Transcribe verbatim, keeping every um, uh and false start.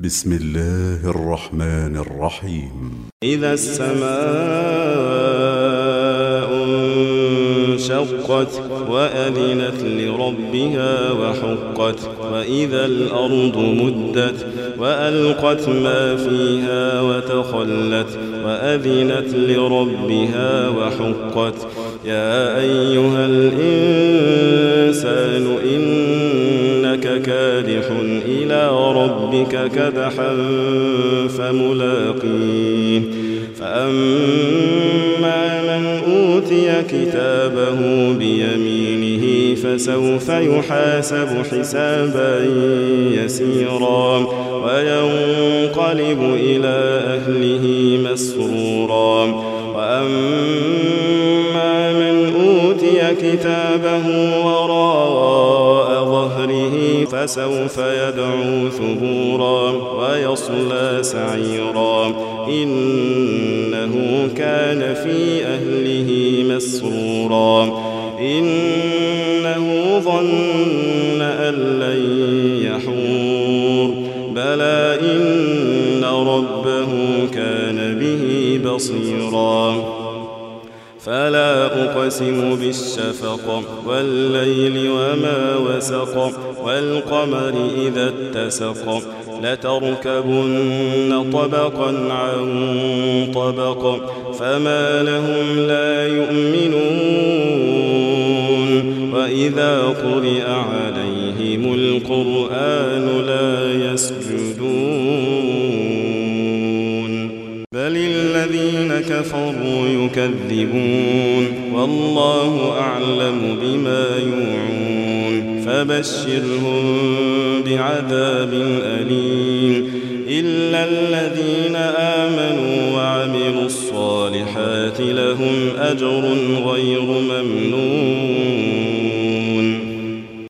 بسم الله الرحمن الرحيم. إذا السماء انشقت وأذنت لربها وحقت وإذا الأرض مدت وألقت ما فيها وتخلت وأذنت لربها وحقت يا أيها الإنسان إنك كادح إلى ربك كدحا فملاقيه فأما من أوتي كتابه بيمينه فسوف يحاسب حسابا يسيرا وينقلب إلى أهله مسرورا وأما من أوتي كتابه وراء ظهره فسوف يدعو ثبورا ويصلى سعيرا إنه كان في أهله مسرورا إنه ظن أن لن يحور بلى إن ربه كان به بصيرا فلا أقسم بالشفق والليل وما وسق والقمر إذا اتسق لتركبن طبقا عن طبق فما لهم لا يؤمنون وإذا قرئ عليهم القرآن لا يسجدون بل الذين كفروا يكذبون والله أعلم بما يوعون فبشرهم بعذاب أليم إلا الذين آمنوا وعملوا الصالحات لهم أجر غير ممنون